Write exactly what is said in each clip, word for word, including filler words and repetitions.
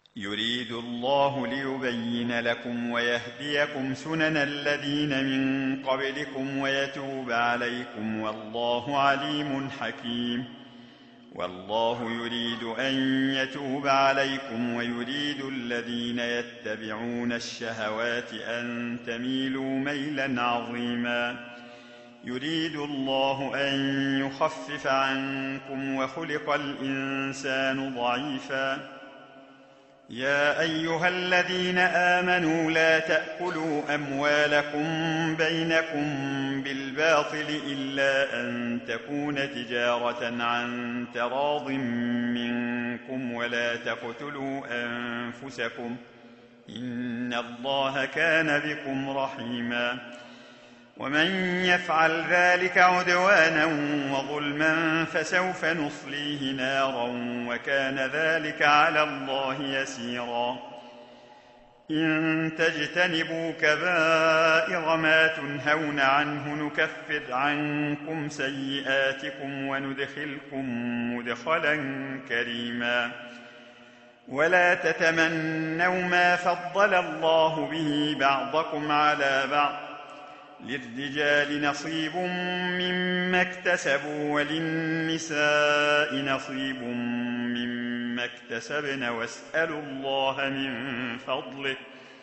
يريد الله ليبين لكم ويهديكم سنن الذين من قبلكم ويتوب عليكم، والله عليم حكيم. والله يريد أن يتوب عليكم ويريد الذين يتبعون الشهوات أن تميلوا ميلا عظيما. يريد الله أن يخفف عنكم وخلق الإنسان ضعيفا. يا أيها الذين آمنوا لا تأكلوا أموالكم بينكم بالباطل إلا أن تكون تجارة عن تراض منكم، ولا تقتلوا أنفسكم إن الله كان بكم رحيما. ومن يفعل ذلك عدوانا وظلما فسوف نصليه نارا وكان ذلك على الله يسيرا. إن تجتنبوا كبائر ما تنهون عنه نكفر عنكم سيئاتكم وندخلكم مدخلا كريما. ولا تتمنوا ما فضل الله به بعضكم على بعض، للرجال نصيب مما اكتسبوا وللنساء نصيب مما اكتسبن، واسألوا الله من فضله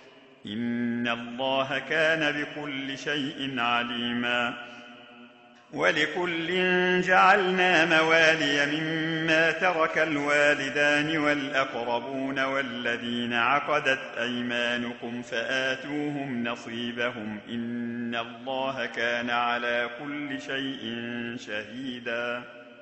إن الله كان بكل شيء عليما. ولكل جعلنا موالي مما ترك الوالدان والأقربون والذين عقدت أيمانكم فآتوهم نصيبهم إن الله كان على كل شيء شهيدا.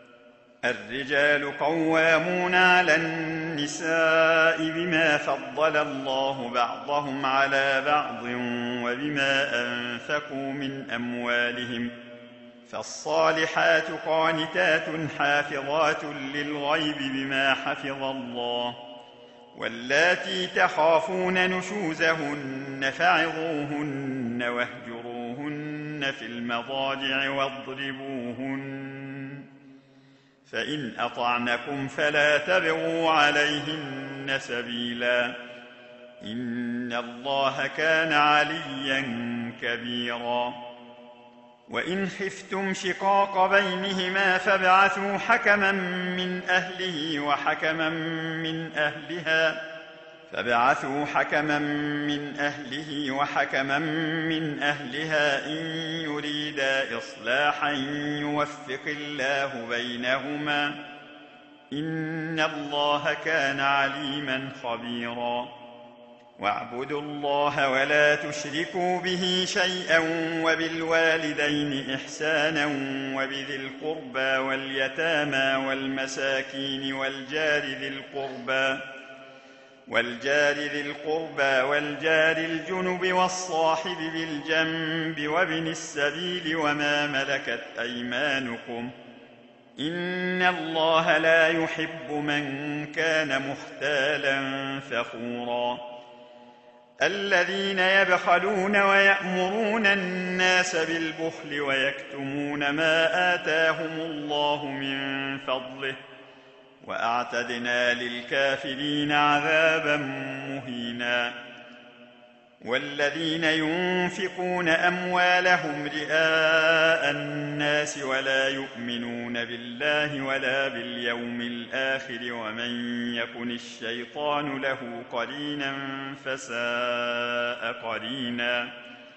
الرجال قوامون على النساء بما فضل الله بعضهم على بعض وبما أنفقوا من أموالهم، فالصالحات قانتات حافظات للغيب بما حفظ الله. واللاتي تخافون نشوزهن فعظوهن واهجروهن في المضاجع واضربوهن، فإن أطعنكم فلا تبغوا عليهن سبيلا إن الله كان عليا كبيرا. وإن خفتم شقاق بينهما فابعثوا حكما من أهله وحكما من أهلها فابعثوا حكما من أهله وحكما من أهلها إن يريدا إصلاحا يوفق الله بينهما إن الله كان عليما خبيرا. واعبدوا الله ولا تشركوا به شيئا وبالوالدين إحسانا وبذي القربى واليتامى والمساكين والجار ذي القربى والجار ذي القربى والجار الجنب والصاحب بالجنب وابن السبيل وما ملكت أيمانكم إن الله لا يحب من كان مختالا فخورا. الذين يبخلون ويأمرون الناس بالبخل ويكتمون ما آتاهم الله من فضله وأعتدنا للكافرين عذابا مهينا. والذين ينفقون أموالهم رئاء الناس ولا يؤمنون بالله ولا باليوم الآخر ومن يكن الشيطان له قرينا فساء قرينا.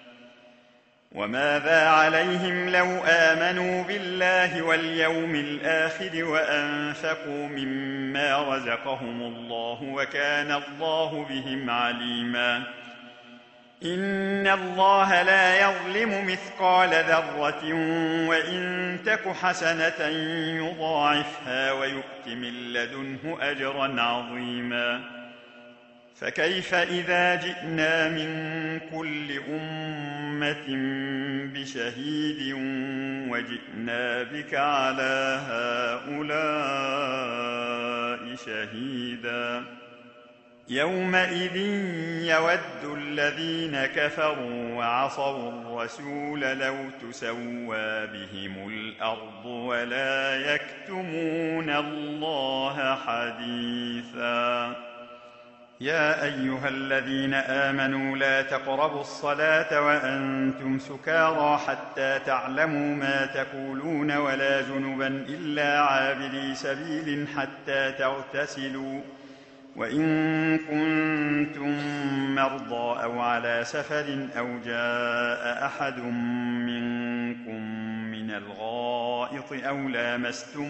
وماذا عليهم لو آمنوا بالله واليوم الآخر وأنفقوا مما رزقهم الله وكان الله بهم عليما. إن الله لا يظلم مثقال ذرة وإن تك حسنة يضاعفها ويؤت من لدنه أجرا عظيما. فكيف إذا جئنا من كل أمة بشهيد وجئنا بك على هؤلاء شهيدا. يومئذ يود الذين كفروا وعصوا الرسول لو تسوى بهم الأرض ولا يكتمون الله حديثا. يا أيها الذين آمنوا لا تقربوا الصلاة وأنتم سكارى حتى تعلموا ما تقولون ولا جنبا إلا عابري سبيل حتى تغتسلوا وإن كنتم مرضى أو على سفر أو جاء أحد منكم من الغائط أو لامستم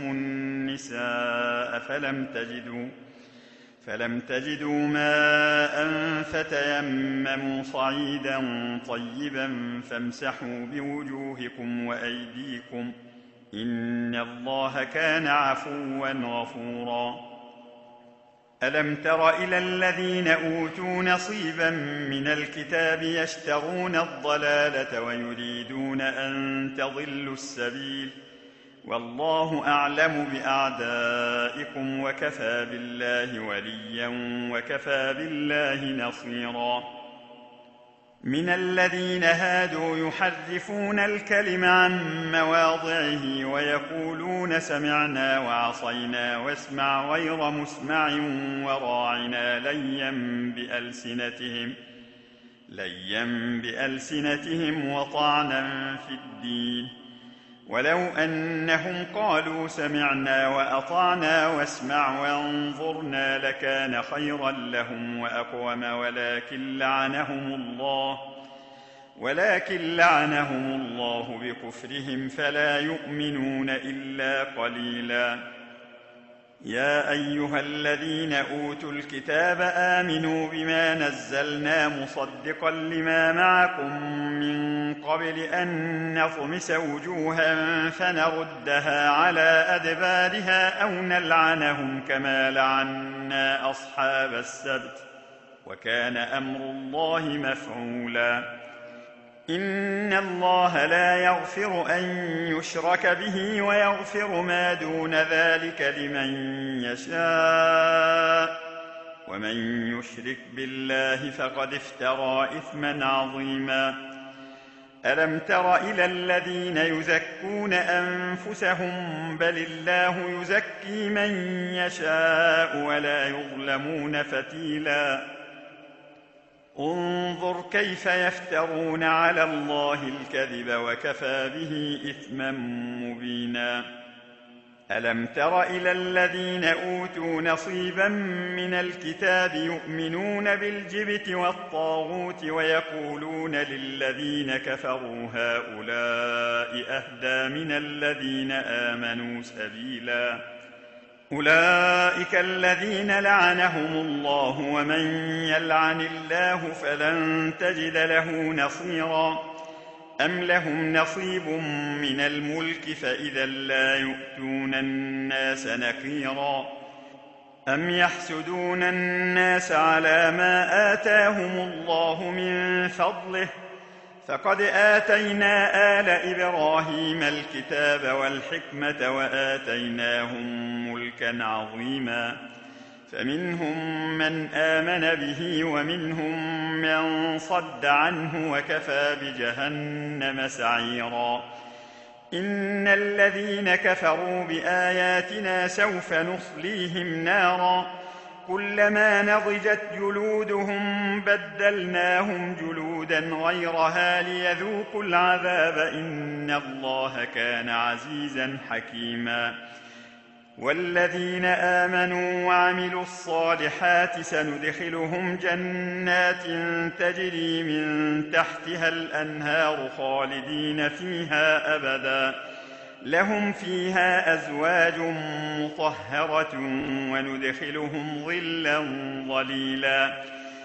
النساء فلم تجدوا فلم تجدوا ماء فتيمموا صعيدا طيبا فامسحوا بوجوهكم وأيديكم إن الله كان عفوا غفورا ألم تر إلى الذين أوتوا نصيبا من الكتاب يشترون الضلالة ويريدون أن تضلوا السبيل والله أعلم بأعدائكم وكفى بالله وليا وكفى بالله نصيرا من الذين هادوا يحرفون الكلم عن مواضعه ويقولون سمعنا وعصينا واسمع غير مسمع وراعنا ليا بألسنتهم ليا بألسنتهم وطعنا في الدين ولو أنهم قالوا سمعنا وأطعنا واسمع وانظرنا لكان خيرا لهم وأقوم ولكن لعنهم الله ولكن لعنهم الله بكفرهم فلا يؤمنون إلا قليلا يا أيها الذين أوتوا الكتاب آمنوا بما نزلنا مصدقا لما معكم من قبل أن نطمس وجوها فنردها على أدبارها أو نلعنهم كما لعنا أصحاب السبت وكان أمر الله مفعولا إن الله لا يغفر أن يشرك به ويغفر ما دون ذلك لمن يشاء ومن يشرك بالله فقد افترى إثما عظيما ألم تر إلى الذين يزكون أنفسهم بل الله يزكي من يشاء ولا يظلمون فتيلا انظر كيف يفترون على الله الكذب وكفى به إثما مبينا ألم تر إلى الذين أوتوا نصيبا من الكتاب يؤمنون بالجبت والطاغوت ويقولون للذين كفروا هؤلاء أهدى من الذين آمنوا سبيلا أولئك الذين لعنهم الله ومن يلعن الله فلن تجد له نصيرا أم لهم نصيب من الملك فإذا لا يؤتون الناس نقيرا أم يحسدون الناس على ما آتاهم الله من فضله فقد آتينا آل إبراهيم الكتاب والحكمة وآتيناهم ملكا عظيما فمنهم من آمن به ومنهم من صد عنه وكفى بجهنم سعيرا إن الذين كفروا بآياتنا سوف نصليهم نارا كلما نضجت جلودهم بدلناهم جلودا غيرها ليذوقوا العذاب إن الله كان عزيزا حكيما والذين آمنوا وعملوا الصالحات سندخلهم جنات تجري من تحتها الأنهار خالدين فيها أبدا لهم فيها أزواج مطهرة وندخلهم ظلا ظليلا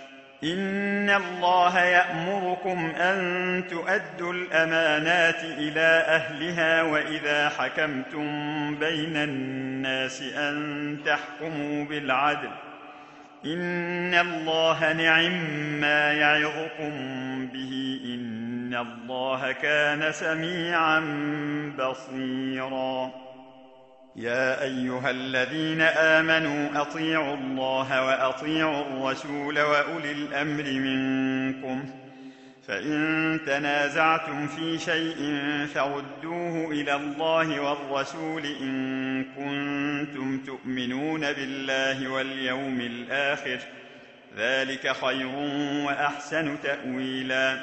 إن الله يأمركم أن تؤدوا الأمانات إلى أهلها وإذا حكمتم بين الناس أن تحكموا بالعدل إن الله نعم-ما يعظكم به إن الله كان سميعا بصيرا يا أيها الذين آمنوا أطيعوا الله وأطيعوا الرسول وأولي الأمر منكم فإن تنازعتم في شيء فردوه إلى الله والرسول إن كنتم تؤمنون بالله واليوم الآخر ذلك خير وأحسن تأويلا.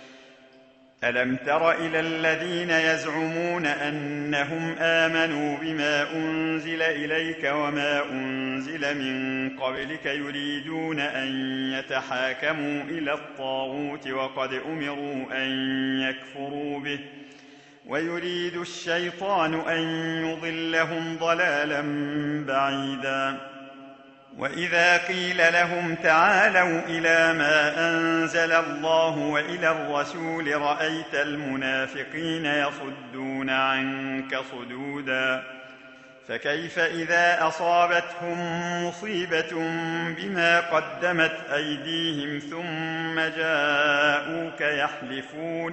ألم تر إلى الذين يزعمون أنهم آمنوا بما أنزل إليك وما أنزل من قبلك يريدون أن يتحاكموا إلى الطاغوت وقد أمروا أن يكفروا به ويريد الشيطان أن يضلهم ضلالا بعيدا. وإذا قيل لهم تعالوا إلى ما أنزل الله وإلى الرسول رأيت المنافقين يصدون عنك صدودا. فكيف إذا أصابتهم مصيبة بما قدمت أيديهم ثم جاءوك يحلفون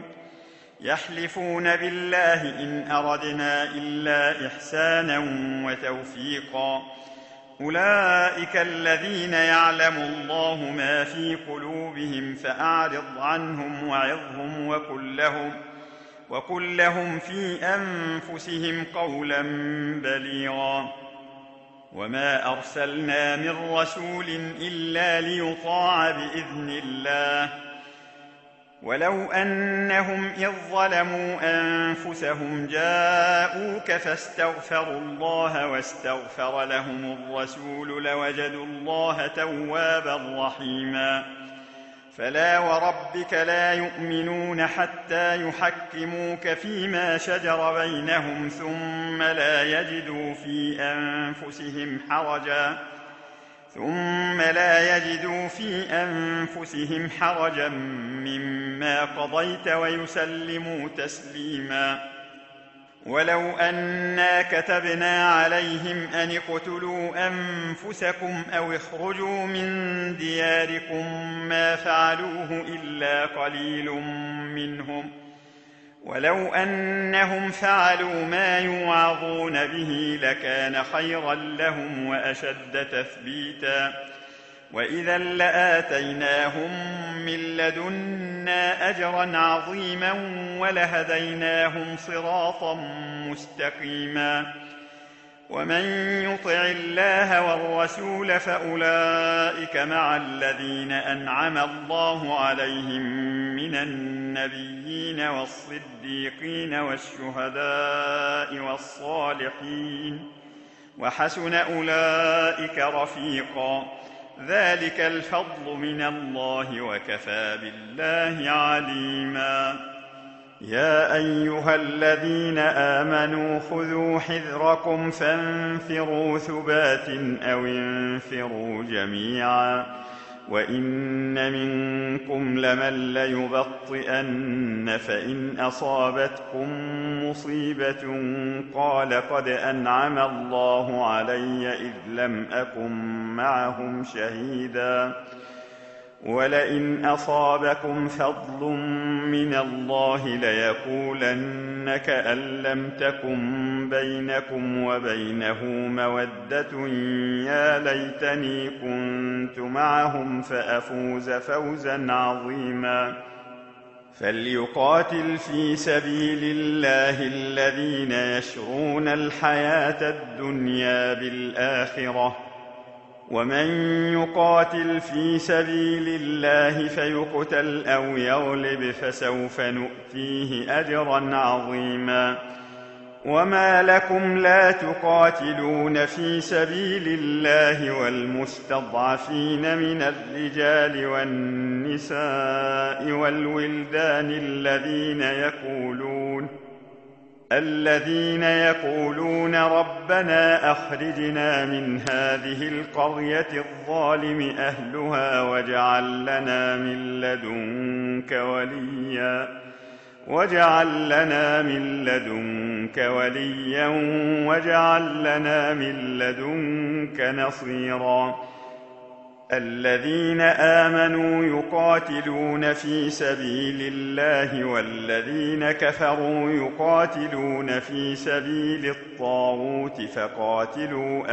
يحلفون بالله إن أردنا إلا إحسانا وتوفيقا. أولئك الذين يعلم الله ما في قلوبهم فأعرض عنهم وعظهم وقل لهم, وقل لهم في أنفسهم قولا بليغا. وما أرسلنا من رسول إلا ليطاع بإذن الله ولو أنهم إذ ظلموا أنفسهم جاءوك فاستغفروا الله واستغفر لهم الرسول لوجدوا الله توابا رحيما. فلا وربك لا يؤمنون حتى يحكموك فيما شجر بينهم ثم لا يجدوا في أنفسهم حرجا ثم لا يجدوا في أنفسهم حرجا مما قضيت ويسلموا تسليما. ولو أنا كتبنا عليهم أن اقتلوا أنفسكم أو اخرجوا من دياركم ما فعلوه إلا قليل منهم ولو أنهم فعلوا ما يوعظون به لكان خيرا لهم وأشد تثبيتا. وإذا لآتيناهم من لدنا أجرا عظيما ولهديناهم صراطا مستقيما. ومن يطع الله والرسول فأولئك مع الذين أنعم الله عليهم من النبيين والصديقين والشهداء والصالحين وحسن أولئك رفيقا. ذلك الفضل من الله وكفى بالله عليما. يا أيها الذين آمنوا خذوا حذركم فانفروا ثبات أو انفروا جميعا وإن منكم لمن ليبطئن فإن أصابتكم مصيبة قال قد أنعم الله علي إذ لم أكن معهم شهيدا ولئن أصابكم فضل من الله ليقولن كأن لم تكن بينكم وبينه مودة يا ليتني كنت معهم فأفوز فوزا عظيما. فليقاتل في سبيل الله الذين يشرون الحياة الدنيا بالآخرة ومن يقاتل في سبيل الله فيقتل أو يغلب فسوف نؤتيه أجرا عظيما. وما لكم لا تقاتلون في سبيل الله والمستضعفين من الرجال والنساء والولدان الذين يقولون الذين يقولون ربنا أخرجنا من هذه القرية الظالم أهلها واجعل لنا من لدنك وليا واجعل لنا من لدنك وليا واجعل لنا من لدنك نصيرا. الذين آمنوا يقاتلون في سبيل الله والذين كفروا يقاتلون في سبيل الطاغوت فقاتلوا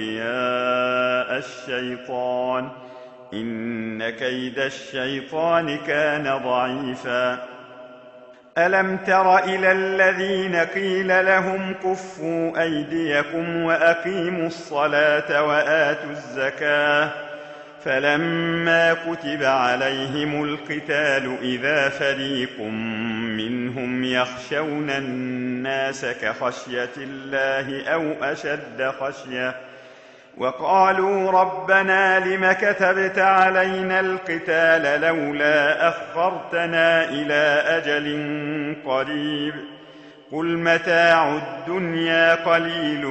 أولياء الشيطان إن كيد الشيطان كان ضعيفا. ألم تر إلى الذين قيل لهم كفوا أيديكم وأقيموا الصلاة وآتوا الزكاة فلما كتب عليهم القتال إذا فريق منهم يخشون الناس كخشية الله أو أشد خشية وقالوا ربنا لم كتبت علينا القتال لولا أخرتنا إلى أجل قريب قل متاع الدنيا قليل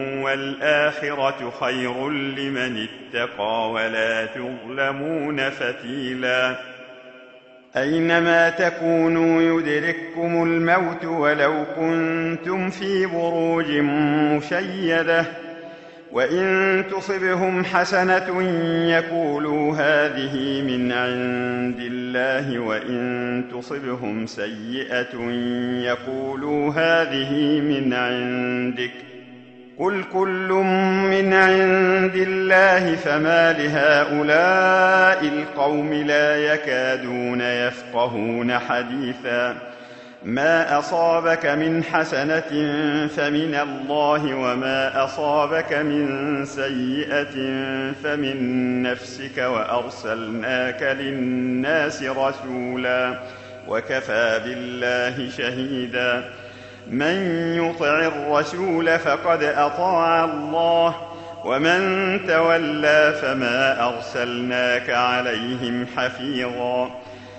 والآخرة خير لمن اتقى ولا تظلمون فتيلا أينما تكونوا يدرككم الموت ولو كنتم في بروج مشيدة وإن تصبهم حسنة يقولوا هذه من عند الله وإن تصبهم سيئة يقولوا هذه من عندك قل كل من عند الله فما لهؤلاء القوم لا يكادون يفقهون حديثا ما أصابك من حسنة فمن الله وما أصابك من سيئة فمن نفسك وأرسلناك للناس رسولا وكفى بالله شهيدا من يطع الرسول فقد أطاع الله ومن تولى فما أرسلناك عليهم حفيظا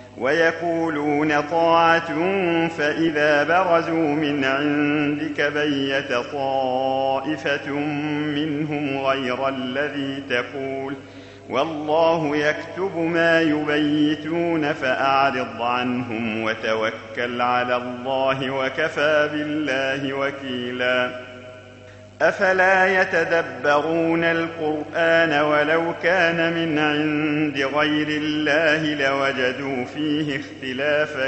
ويقولون طاعة فإذا برزوا من عندك بيت طائفة منهم غير الذي تقول والله يكتب ما يبيتون فأعرض عنهم وتوكل على الله وكفى بالله وكيلا أفلا يتدبرون القرآن ولو كان من عند غير الله لوجدوا فيه اختلافا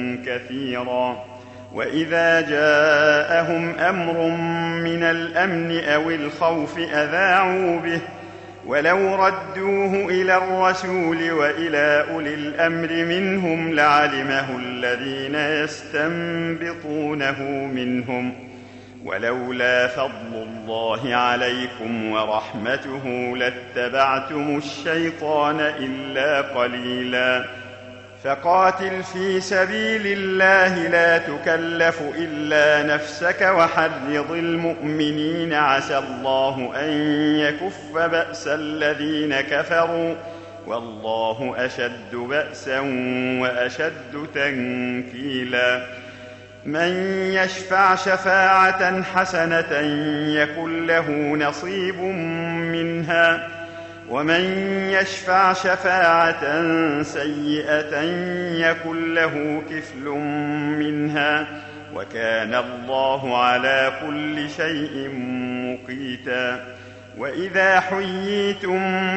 كثيرا وإذا جاءهم أمر من الأمن أو الخوف أذاعوا به ولو ردوه إلى الرسول وإلى أولي الأمر منهم لعلمه الذين يستنبطونه منهم ولولا فضل الله عليكم ورحمته لاتبعتم الشيطان إلا قليلا فقاتل في سبيل الله لا تكلف إلا نفسك وحرض المؤمنين عسى الله أن يكف بأس الذين كفروا والله أشد بأسا وأشد تنكيلا من يشفع شفاعة حسنة يكن له نصيب منها ومن يشفع شفاعة سيئة يكن له كفل منها وكان الله على كل شيء مقيتا وإذا حييتم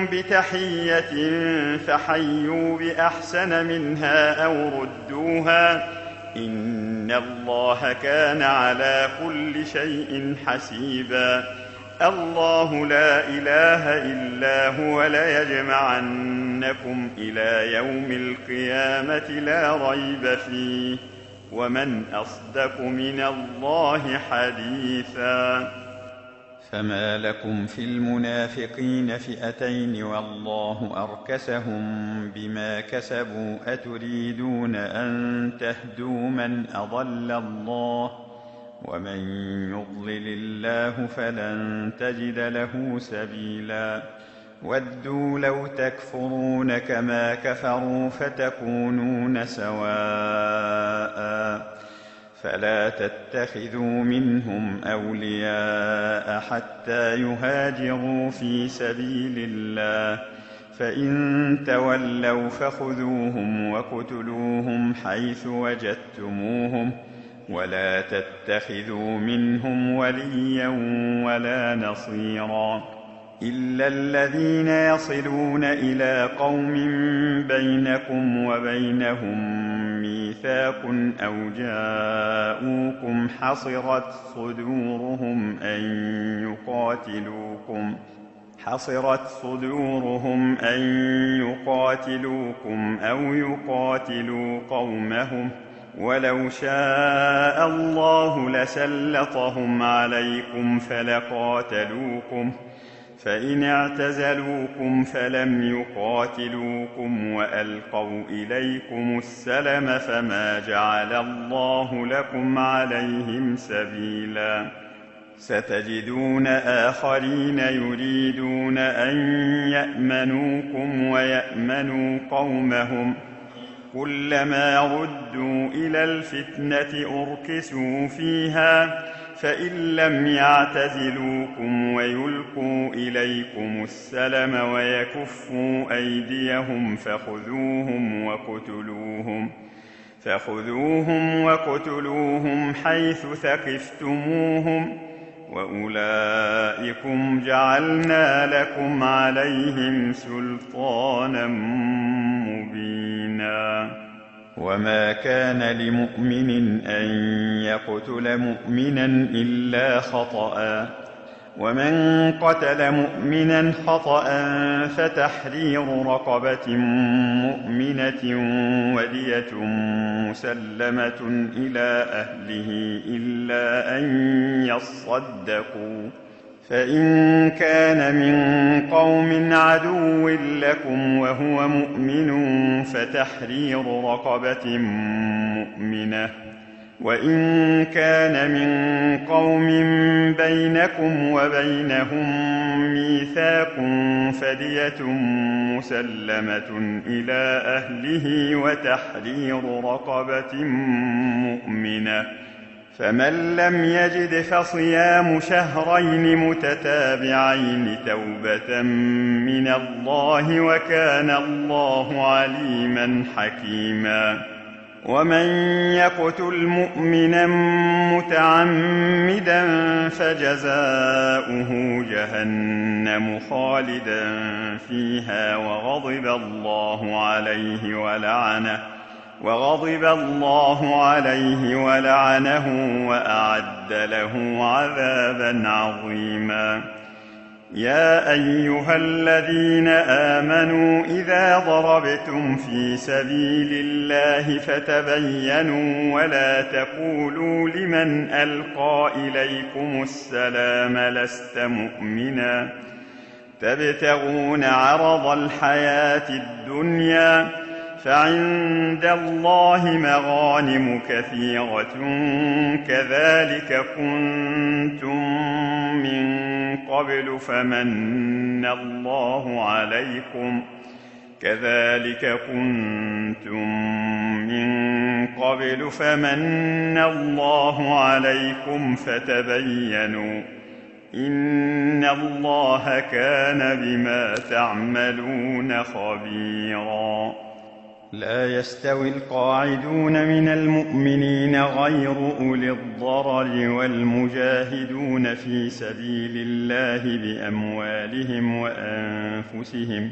بتحية فحيوا بأحسن منها أو ردوها إن الله كان على كل شيء حسيبا الله لا إله إلا هو ليجمعنكم إلى يوم القيامة لا ريب فيه ومن أصدق من الله حديثا فما لكم في المنافقين فئتين والله أركسهم بما كسبوا أتريدون أن تهدوا من أضل الله ومن يضلل الله فلن تجد له سبيلا ودوا لو تكفرون كما كفروا فتكونون سواء فلا تتخذوا منهم أولياء حتى يهاجروا في سبيل الله فإن تولوا فخذوهم وقتلوهم حيث وجدتموهم ولا تتخذوا منهم وليا ولا نصيرا إلا الذين يصلون إلى قوم بينكم وبينهم ميثاق أو جاءوكم حصرت صدورهم أن يقاتلوكم حصرت صدورهم أن يقاتلوكم أو يقاتلوا قومهم ولو شاء الله لسلطهم عليكم فلقاتلوكم فإن اعتزلوكم فلم يقاتلوكم وألقوا إليكم السلم فما جعل الله لكم عليهم سبيلا. ستجدون آخرين يريدون أن يأمنوكم ويأمنوا قومهم، كلما ردوا إلى الفتنة أركسوا فيها، فإن لم يعتزلوكم ويلقوا إليكم السلم ويكفوا أيديهم فخذوهم وقتلوهم فخذوهم وقتلوهم حيث ثقفتموهم، وأولئكم جعلنا لكم عليهم سلطانا مبينا. وما كان لمؤمن أن يقتل مؤمنا إلا خطأ، ومن قتل مؤمنا خطأ فتحرير رقبة مؤمنة ودية مسلمة إلى أهله إلا أن يصدقوا، فإن كان من قوم عدو لكم وهو مؤمن فتحرير رقبة مؤمنة، وإن كان من قوم بينكم وبينهم ميثاق فدية مسلمة إلى أهله وتحرير رقبة مؤمنة، فمن لم يجد فصيام شهرين متتابعين توبة من الله وكان الله عليما حكيما. ومن يقتل مؤمنا متعمدا فجزاؤه جهنم خالدا فيها وغضب الله عليه ولعنه وغضب الله عليه ولعنه وأعد له عذابا عظيما. يا أيها الذين آمنوا إذا ضربتم في سبيل الله فتبينوا ولا تقولوا لمن ألقى إليكم السلام لست مؤمنا تبتغون عرض الحياة الدنيا فعند الله مغانم كثيرة كذلك كنتم من قبل فمن الله عليكم كذلك كنتم من قبل فمن الله عليكم فتبينوا إن الله كان بما تعملون خبيرا. لا يستوي القاعدون من المؤمنين غير أولي الضرر والمجاهدون في سبيل الله بأموالهم وأنفسهم،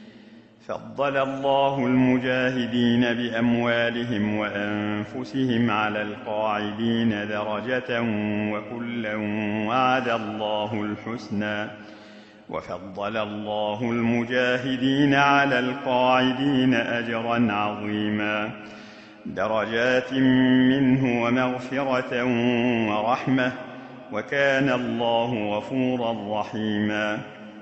فضل الله المجاهدين بأموالهم وأنفسهم على القاعدين درجة وكلا وعد الله الحسنى، وفضل الله المجاهدين على القاعدين أجرا عظيما، درجات منه ومغفرة ورحمة، وكان الله غفورا رحيما.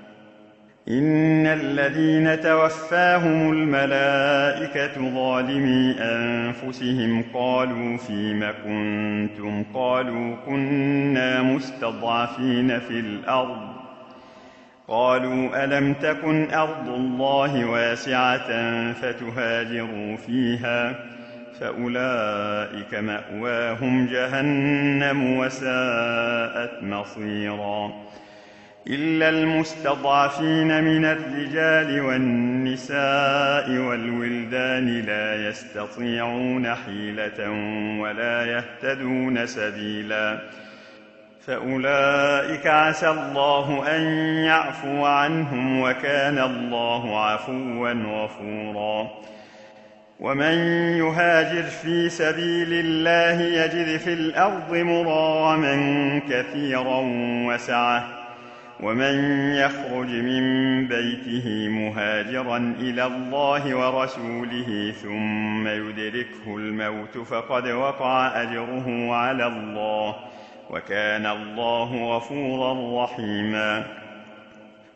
إن الذين توفاهم الملائكة ظالمي أنفسهم قالوا فيم كنتم قالوا كنا مستضعفين في الأرض قالوا ألم تكن أرض الله واسعة فتهاجروا فيها فأولئك مأواهم جهنم وساءت مصيرا. إلا المستضعفين من الرجال والنساء والولدان لا يستطيعون حيلة ولا يهتدون سبيلا فأولئك عسى الله أن يعفو عنهم وكان الله عفوا غفورا. ومن يهاجر في سبيل الله يجد في الأرض مراغما كثيرا وسعة ومن يخرج من بيته مهاجرا إلى الله ورسوله ثم يدركه الموت فقد وقع أجره على الله وكان الله غفورا رحيما.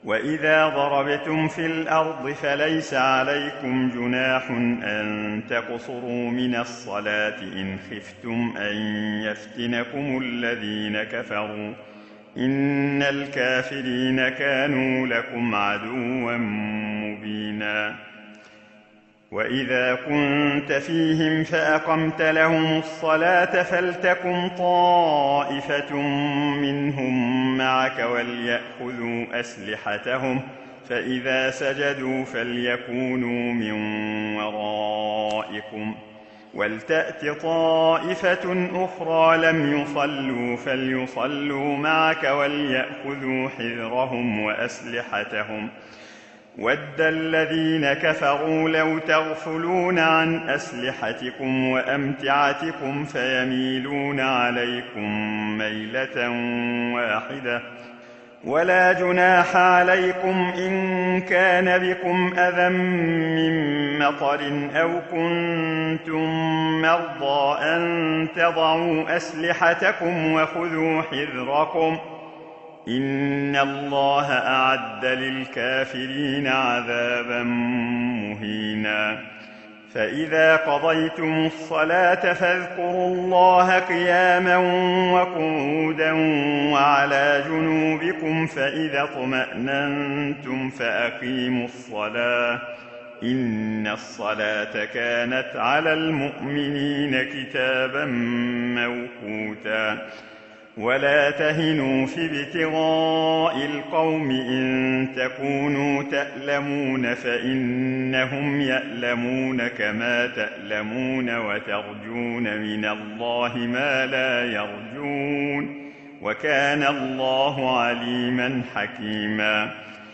وإذا ضربتم في الأرض فليس عليكم جناح أن تقصروا من الصلاة إن خفتم أن يفتنكم الذين كفروا إن الكافرين كانوا لكم عدوا مبينا. وإذا كنت فيهم فأقمت لهم الصلاة فلتكن طائفة منهم معك وليأخذوا أسلحتهم فإذا سجدوا فليكونوا من ورائكم ولتأت طائفة أخرى لم يصلوا فليصلوا معك وليأخذوا حذرهم وأسلحتهم ود الذين كفروا لو تغفلون عن أسلحتكم وأمتعتكم فيميلون عليكم ميلة واحدة ولا جناح عليكم إن كان بكم أذى من مطر أو كنتم مرضى أن تضعوا أسلحتكم وخذوا حذركم إن الله أعد للكافرين عذابا مهينا. فإذا قضيتم الصلاة فاذكروا الله قياما وقعودا وعلى جنوبكم فإذا اطمأننتم فأقيموا الصلاة إن الصلاة كانت على المؤمنين كتابا موقوتا. ولا تهنوا في ابتغاء القوم إن تكونوا تألمون فإنهم يألمون كما تألمون وترجون من الله ما لا يرجون وكان الله عليما حكيما.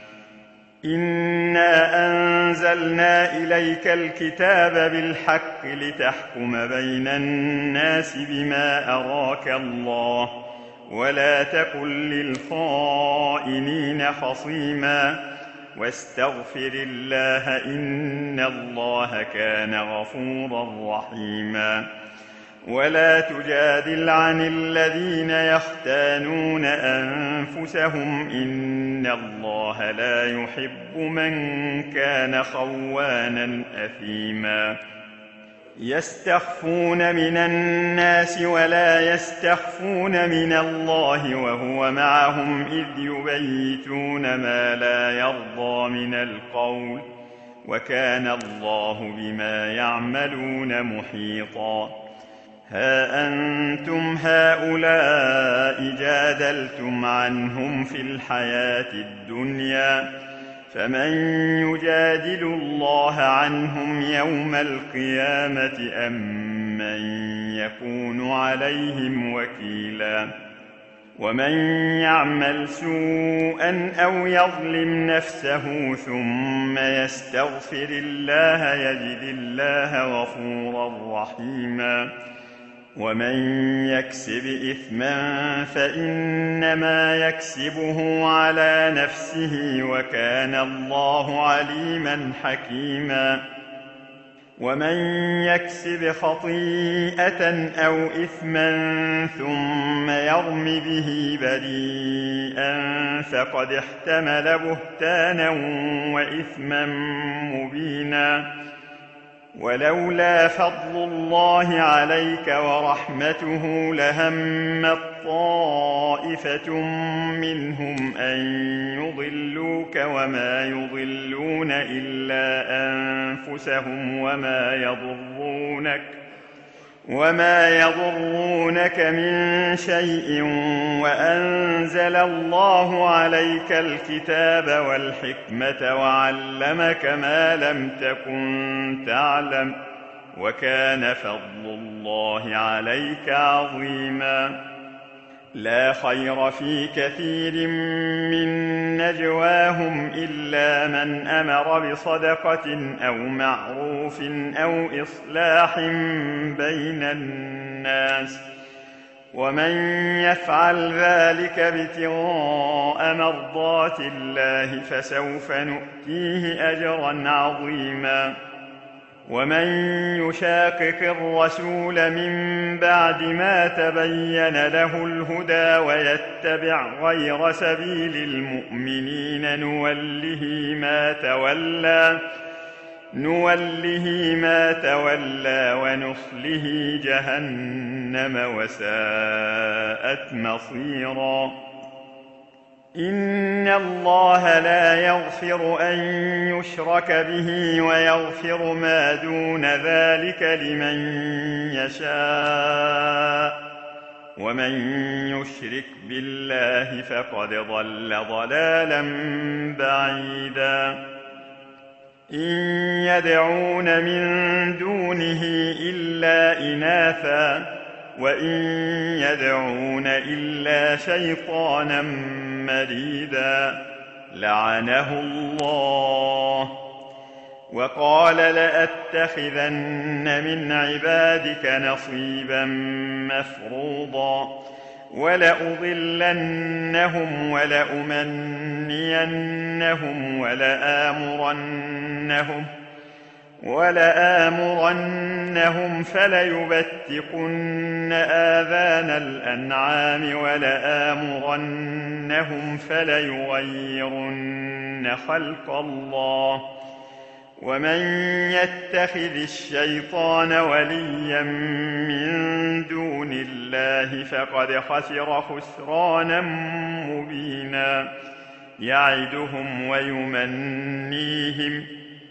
إنا أنزلنا إليك الكتاب بالحق لتحكم بين الناس بما أراك الله ولا تكن للخائنين خصيما واستغفر الله إن الله كان غفورا رحيما. ولا تجادل عن الذين يختانون أنفسهم إن الله لا يحب من كان خوانا أثيما. يستخفون من الناس ولا يستخفون من الله وهو معهم إذ يبيتون ما لا يرضى من القول وكان الله بما يعملون محيطا. ها أنتم هؤلاء جادلتم عنهم في الحياة الدنيا فمن يجادل الله عنهم يوم القيامة أم من يكون عليهم وكيلا. ومن يعمل سوءا أو يظلم نفسه ثم يستغفر الله يجد الله غفورا رحيما. ومن يكسب إثما فإنما يكسبه على نفسه وكان الله عليما حكيما. ومن يكسب خطيئة أو إثما ثم يرم به بريئا فقد احتمل بهتانا وإثما مبينا. ولولا فضل الله عليك ورحمته لهمت طائفة منهم أن يضلوك وما يضلون إلا أنفسهم وما يضرونك وما يضرونك من شيء وأنزل الله عليك الكتاب والحكمة وعلمك ما لم تكن تعلم وكان فضل الله عليك عظيما. لا خير في كثير من نجواهم إلا من أمر بصدقة أو معروف أو إصلاح بين الناس ومن يفعل ذلك ابتغاء مرضات الله فسوف نؤتيه أجرا عظيما. ومن يشاقق الرسول من بعد ما تبين له الهدى ويتبع غير سبيل المؤمنين نوله ما تولى نوله ما تولى ونصله جهنم وساءت مصيرا. إن الله لا يغفر أن يشرك به ويغفر ما دون ذلك لمن يشاء، ومن يشرك بالله فقد ضل ضلالا بعيدا. إن يدعون من دونه إلا إناثا وإن يدعون إلا شيطانا مريدا لعنه الله. وقال لأتخذن من عبادك نصيبا مفروضا ولأضلنهم ولأمنينهم ولآمرنهم ولآمرنهم فليبتقن آذان الأنعام ولآمرنهم فليغيرن خلق الله. ومن يتخذ الشيطان وليا من دون الله فقد خسر خسرانا مبينا. يعدهم ويمنيهم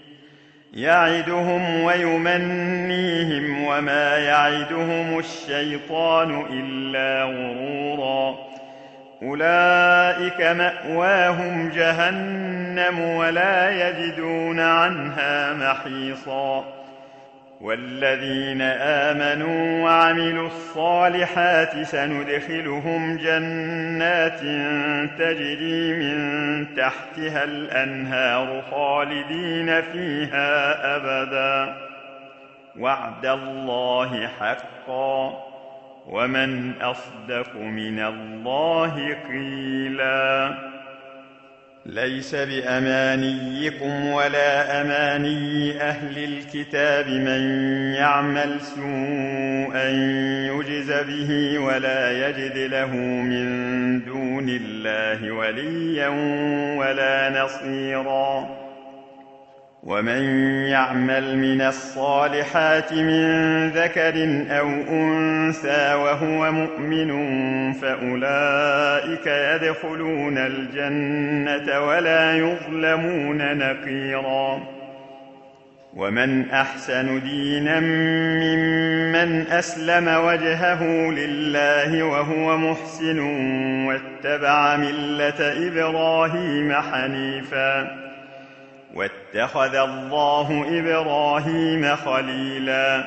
يعدهم ويمنيهم وما يعدهم الشيطان إلا غرورا. أولئك مأواهم جهنم ولا يجدون عنها محيصا. والذين آمنوا وعملوا الصالحات سندخلهم جنات تجري من تحتها الأنهار خالدين فيها أبدا وعد الله حقا ومن أصدق من الله قيلا. ليس بأمانيكم ولا أماني أهل الكتاب من يعمل سوءا يجز به ولا يجد له من دون الله وليا ولا نصيرا. ومن يعمل من الصالحات من ذكر أو أنثى وهو مؤمن فأولئك يدخلون الجنة ولا يظلمون نقيرا. ومن أحسن دينا ممن أسلم وجهه لله وهو محسن واتبع ملة إبراهيم حنيفا واتخذ الله إبراهيم خليلا.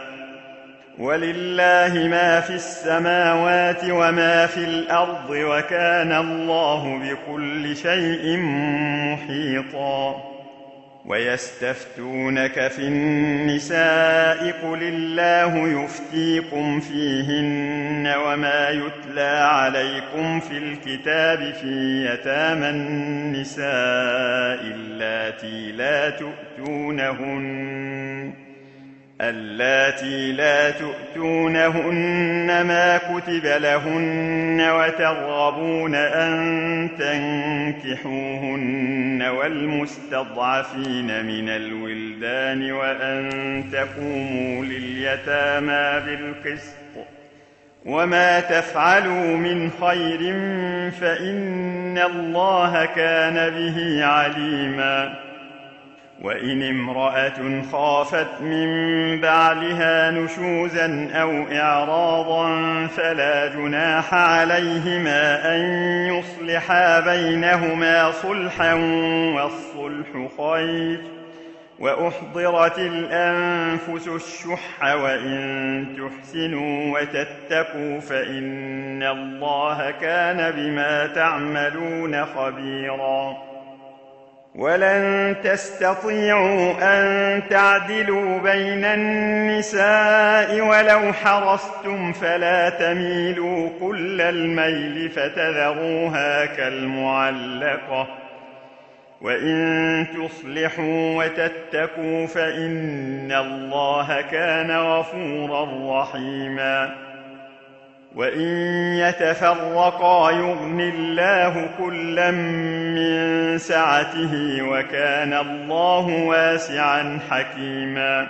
ولله ما في السماوات وما في الأرض وكان الله بكل شيء محيطا. ويستفتونك في النساء قل الله يفتيكم فيهن وما يتلى عليكم في الكتاب في يتامى النساء اللاتي لا تؤتونهن اللاتي لا تؤتونهن ما كتب لهن وترغبون أن تنكحوهن والمستضعفين من الولدان وأن تقوموا لليتامى بالقسط وما تفعلوا من خير فإن الله كان به عليما. وإن امرأة خافت من بعلها نشوزا أو إعراضا فلا جناح عليهما أن يصلحا بينهما صلحا والصلح خير. وأحضرت الأنفس الشح وإن تحسنوا وتتقوا فإن الله كان بما تعملون خبيرا. ولن تستطيعوا أن تعدلوا بين النساء ولو حرصتم فلا تميلوا كل الميل فتذروها كالمعلقة وإن تصلحوا وتتقوا فإن الله كان غفورا رحيما. وإن يتفرقا يغن الله كلا من سعته وكان الله واسعا حكيما.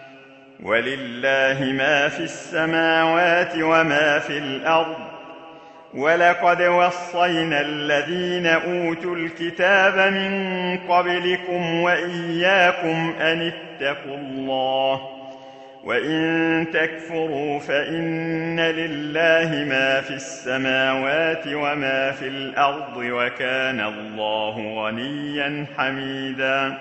ولله ما في السماوات وما في الأرض ولقد وصينا الذين أوتوا الكتاب من قبلكم وإياكم أن اتقوا الله وإن تكفروا فإن لله ما في السماوات وما في الأرض وكان الله غنيا حميدا.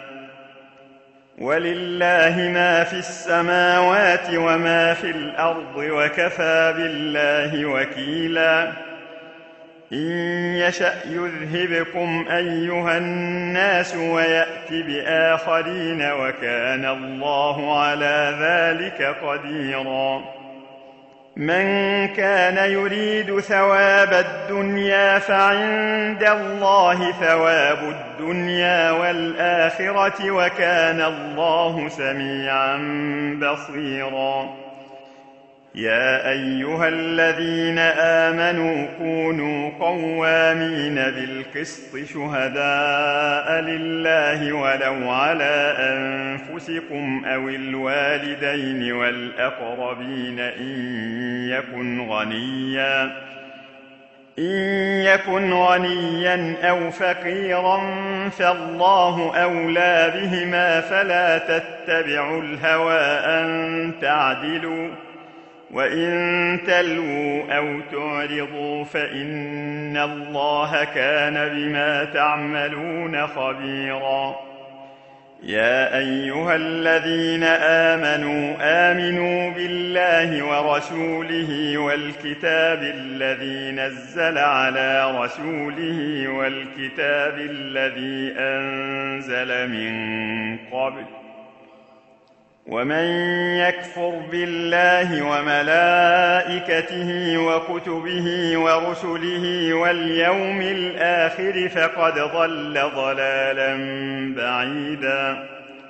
ولله ما في السماوات وما في الأرض وكفى بالله وكيلا. إن يشأ يذهبكم أيها الناس ويأت بآخرين وكان الله على ذلك قديرا. من كان يريد ثواب الدنيا فعند الله ثواب الدنيا والآخرة وكان الله سميعا بصيرا. يا أيها الذين آمنوا كونوا قوامين بالقسط شهداء لله ولو على أنفسكم أو الوالدين والأقربين إن يكن غنيا إن يكن غنيا أو فقيرا فالله أولى بهما فلا تتبعوا الهوى أن تعدلوا وإن تلووا أو تعرضوا فإن الله كان بما تعملون خبيرا. يا أيها الذين آمنوا آمنوا بالله ورسوله والكتاب الذي نزل على رسوله والكتاب الذي أنزل من قبل ومن يكفر بالله وملائكته وكتبه ورسله واليوم الآخر فقد ضل ضلالا بعيدا.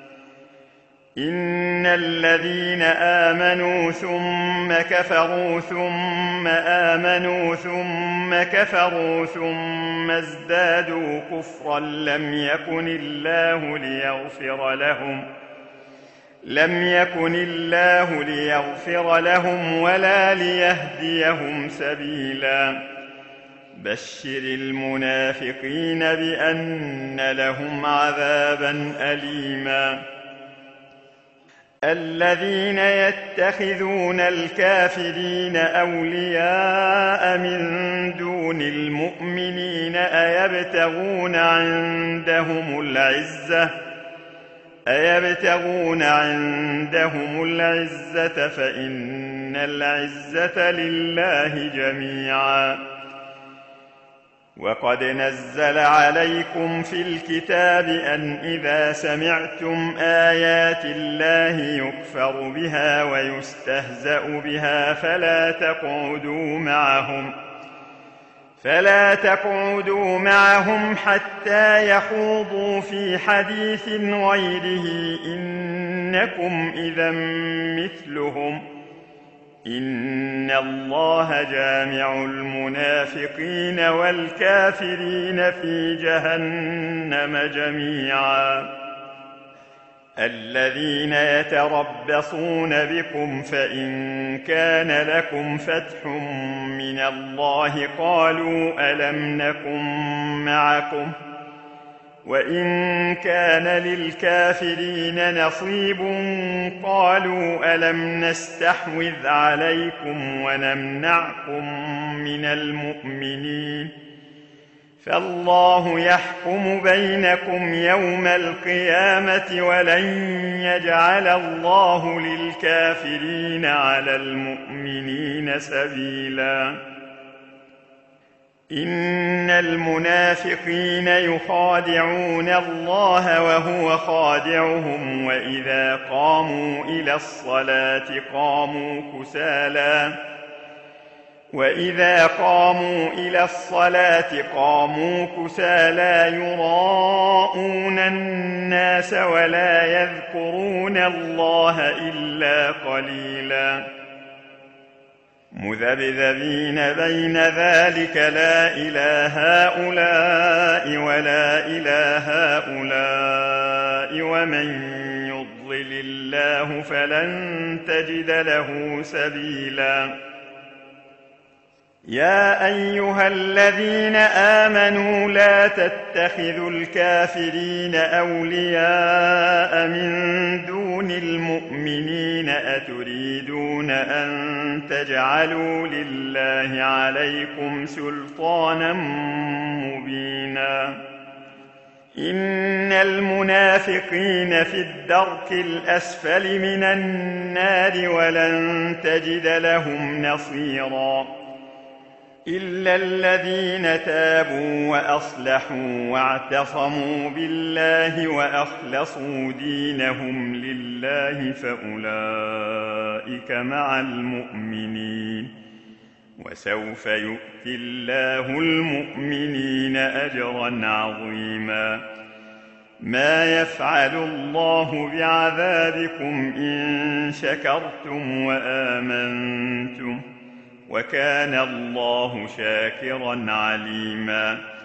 إن الذين آمنوا ثم كفروا ثم آمنوا ثم كفروا ثم ازدادوا كفرا لم يكن الله ليغفر لهم لم يكن الله ليغفر لهم ولا ليهديهم سبيلا. بشر المنافقين بأن لهم عذابا أليما. الذين يتخذون الكافرين أولياء من دون المؤمنين أيبتغون عندهم العزة أيبتغون عندهم العزة فإن العزة لله جميعا. وقد نزل عليكم في الكتاب أن إذا سمعتم آيات الله يكفر بها ويستهزأ بها فلا تقعدوا معهم فلا تقعدوا معهم حتى يخوضوا في حديث غيره إنكم إذا مثلهم إن الله جامع المنافقين والكافرين في جهنم جميعا. الذين يتربصون بكم فإن كان لكم فتح من الله قالوا ألم نكن معكم وإن كان للكافرين نصيب قالوا ألم نستحوذ عليكم ونمنعكم من المؤمنين فالله يحكم بينكم يوم القيامة ولن يجعل الله للكافرين على المؤمنين سبيلا. إن المنافقين يخادعون الله وهو خادعهم وإذا قاموا إلى الصلاة قاموا كسالى وإذا قاموا إلى الصلاة قاموا كسى لا يراءون الناس ولا يذكرون الله إلا قليلا مذبذبين بين ذلك لا إلى هؤلاء ولا إلى هؤلاء ومن يضلل الله فلن تجد له سبيلا يا أيها الذين آمنوا لا تتخذوا الكافرين أولياء من دون المؤمنين أتريدون أن تجعلوا لله عليكم سلطانا مبينا إن المنافقين في الدرك الأسفل من النار ولن تجد لهم نصيرا إلا الذين تابوا وأصلحوا واعتصموا بالله وأخلصوا دينهم لله فأولئك مع المؤمنين وسوف يؤتي الله المؤمنين أجرا عظيما ما يفعل الله بعذابكم إن شكرتم وآمنتم وكان الله شاكرا عليما